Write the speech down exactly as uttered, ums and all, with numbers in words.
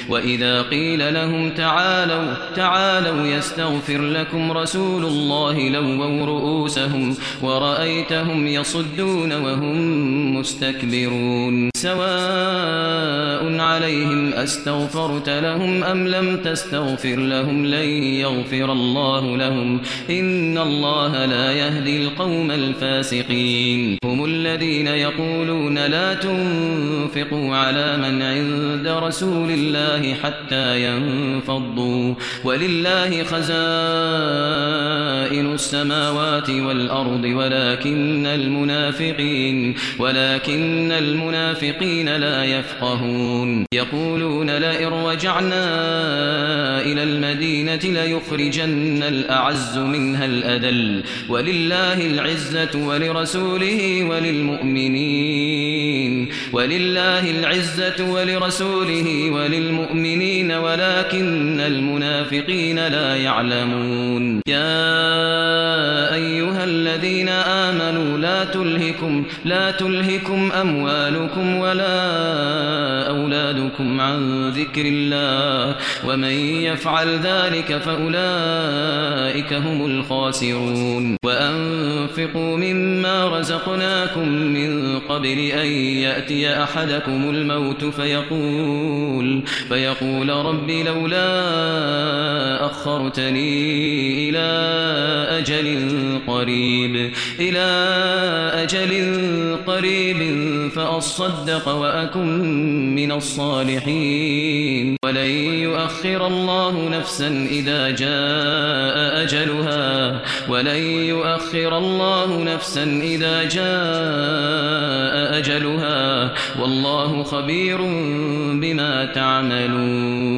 وإذا قيل لهم تعالوا تعالوا يستغفر لكم رسول الله لووا رؤوسهم ورأيتهم يصدون وهم مستكبرون سواء عليهم أستغفرت لهم أم لم تستغفر لهم لن يغفر الله لهم إن الله لا يهدي القوم الفاسقين هم الذين يقولون لا تنفقوا على من عند رسول الله حتى ينفضوا ولله خزائن السماوات والأرض ولكن المنافقين ولكن المنافقين لا يفقهون يقولون لئن رجعنا إلى المدينة ليخرجن الأعز منها الأذل ولله العزة ولرسوله وللمؤمنين ولله العزة ولرسوله وللمؤمنين ولكن المنافقين لا يعلمون يا أيها الذين آمنوا لا تلهكم لا تلهكم أموالكم ولا أولادكم عن ذكر الله ومن يفعل ذلك فأولئك هم الخاسرون وأنفقوا مما رزقناكم من قبل أن يأتي أحدكم الموت فيقول فيقول رب لولا أخرتني إلى أجل قريب إلى أجل قريب فأصدق وأكن من الصالحين ولن يؤخر الله نفسا إذا جاء أجلها ولن يؤخر الله نفسا إذا جاء أجلها والله خبير بما تعملون